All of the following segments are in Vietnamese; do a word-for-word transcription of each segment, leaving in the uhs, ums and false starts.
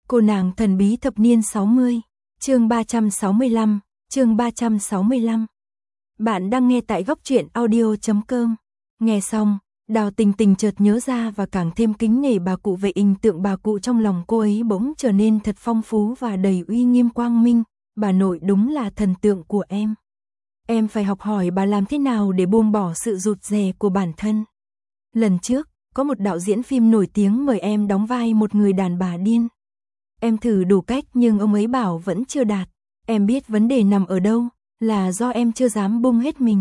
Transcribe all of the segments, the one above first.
Cô nàng thần bí thập niên sáu mươi, chương ba trăm sáu mươi lăm, chương ba trăm sáu mươi lăm. Bạn đang nghe tại góc truyện audio chấm com. Nghe xong, Đào Tình Tình chợt nhớ ra và càng thêm kính nể bà cụ về hình tượng bà cụ trong lòng cô ấy bỗng trở nên thật phong phú và đầy uy nghiêm quang minh. Bà nội đúng là thần tượng của em. Em phải học hỏi bà làm thế nào để buông bỏ sự rụt rè của bản thân. Lần trước, có một đạo diễn phim nổi tiếng mời em đóng vai một người đàn bà điên. Em thử đủ cách nhưng ông ấy bảo vẫn chưa đạt. Em biết vấn đề nằm ở đâu, là do em chưa dám bung hết mình.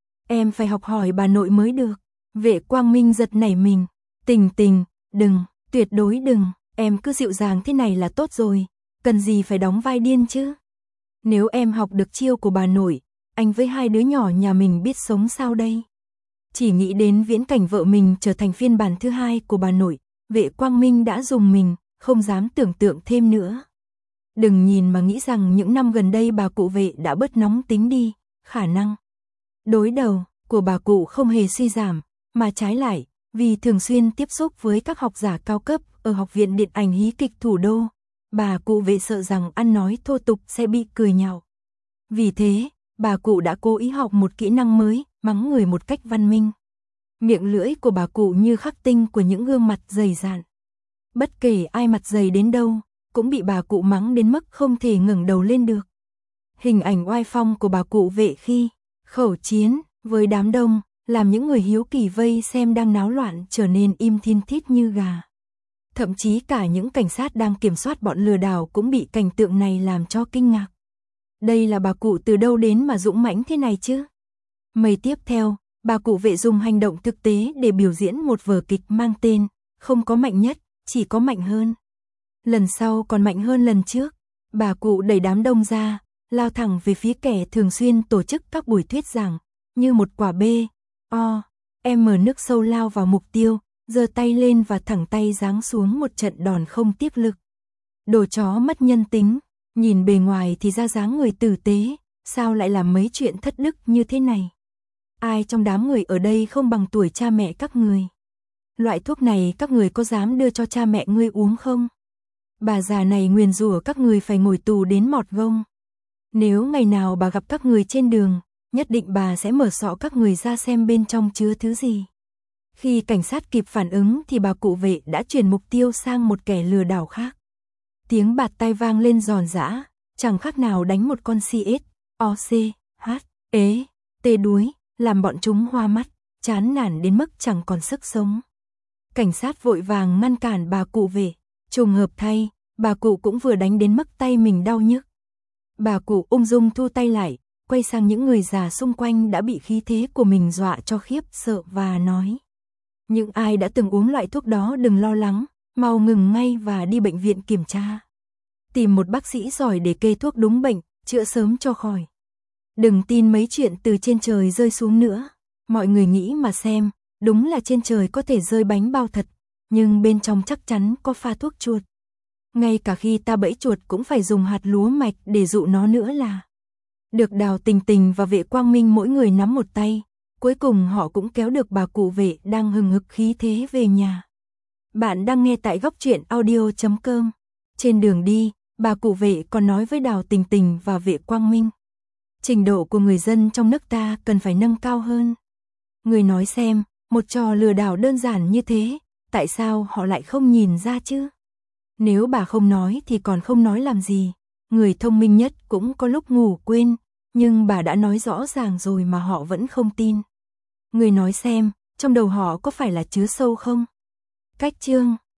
Em phải học hỏi bà nội mới được. Vệ Quang Minh giật nảy mình. Tình Tình, đừng, tuyệt đối đừng, em cứ dịu dàng thế này là tốt rồi, cần gì phải đóng vai điên chứ. Nếu em học được chiêu của bà nội, anh với hai đứa nhỏ nhà mình biết sống sao đây. Chỉ nghĩ đến viễn cảnh vợ mình trở thành phiên bản thứ hai của bà nội, Vệ Quang Minh đã rùng mình, không dám tưởng tượng thêm nữa. Đừng nhìn mà nghĩ rằng những năm gần đây bà cụ Vệ đã bớt nóng tính đi, khả năng đối đầu của bà cụ không hề suy giảm, mà trái lại, vì thường xuyên tiếp xúc với các học giả cao cấp ở Học viện Điện ảnh Hí kịch Thủ đô, bà cụ Vệ sợ rằng ăn nói thô tục sẽ bị cười nhạo. Vì thế, bà cụ đã cố ý học một kỹ năng mới, mắng người một cách văn minh. Miệng lưỡi của bà cụ như khắc tinh của những gương mặt dày dạn. Bất kể ai mặt dày đến đâu, cũng bị bà cụ mắng đến mức không thể ngẩng đầu lên được. Hình ảnh oai phong của bà cụ Vệ khi khẩu chiến với đám đông, làm những người hiếu kỳ vây xem đang náo loạn trở nên im thin thít như gà. Thậm chí cả những cảnh sát đang kiểm soát bọn lừa đảo cũng bị cảnh tượng này làm cho kinh ngạc. Đây là bà cụ từ đâu đến mà dũng mãnh thế này chứ? Mây tiếp theo, bà cụ Vệ dùng hành động thực tế để biểu diễn một vở kịch mang tên Không có mạnh nhất, chỉ có mạnh hơn. Lần sau còn mạnh hơn lần trước, bà cụ đẩy đám đông ra, lao thẳng về phía kẻ thường xuyên tổ chức các buổi thuyết giảng, như một quả bê, o, em mở nước sâu lao vào mục tiêu, giơ tay lên và thẳng tay giáng xuống một trận đòn không tiếp lực. Đồ chó mất nhân tính, nhìn bề ngoài thì ra dáng người tử tế, sao lại làm mấy chuyện thất đức như thế này? Ai trong đám người ở đây không bằng tuổi cha mẹ các người? Loại thuốc này các người có dám đưa cho cha mẹ ngươi uống không? Bà già này nguyền rủa các người phải ngồi tù đến mọt gông. Nếu ngày nào bà gặp các người trên đường, nhất định bà sẽ mở sọ các người ra xem bên trong chứa thứ gì. Khi cảnh sát kịp phản ứng thì bà cụ Vệ đã chuyển mục tiêu sang một kẻ lừa đảo khác. Tiếng bạt tai vang lên giòn giã, chẳng khác nào đánh một con xê ét, o xê, hát, ế, tê đuối, làm bọn chúng hoa mắt, chán nản đến mức chẳng còn sức sống. Cảnh sát vội vàng ngăn cản bà cụ Vệ, trùng hợp thay, bà cụ cũng vừa đánh đến mức tay mình đau nhức. Bà cụ ung dung thu tay lại, quay sang những người già xung quanh đã bị khí thế của mình dọa cho khiếp sợ và nói: những ai đã từng uống loại thuốc đó đừng lo lắng, mau ngừng ngay và đi bệnh viện kiểm tra. Tìm một bác sĩ giỏi để kê thuốc đúng bệnh, chữa sớm cho khỏi. Đừng tin mấy chuyện từ trên trời rơi xuống nữa. Mọi người nghĩ mà xem, đúng là trên trời có thể rơi bánh bao thật, nhưng bên trong chắc chắn có pha thuốc chuột. Ngay cả khi ta bẫy chuột cũng phải dùng hạt lúa mạch để dụ nó nữa là. Được Đào Tình Tình và Vệ Quang Minh mỗi người nắm một tay, cuối cùng họ cũng kéo được bà cụ Vệ đang hừng hực khí thế về nhà. Bạn đang nghe tại góc truyện audio chấm com. Trên đường đi, bà cụ Vệ còn nói với Đào Tình Tình và Vệ Quang Minh: trình độ của người dân trong nước ta cần phải nâng cao hơn. Người nói xem, một trò lừa đảo đơn giản như thế, tại sao họ lại không nhìn ra chứ? Nếu bà không nói thì còn không nói làm gì? Người thông minh nhất cũng có lúc ngủ quên, nhưng bà đã nói rõ ràng rồi mà họ vẫn không tin. Người nói xem, trong đầu họ có phải là chứa sâu không? Cách chương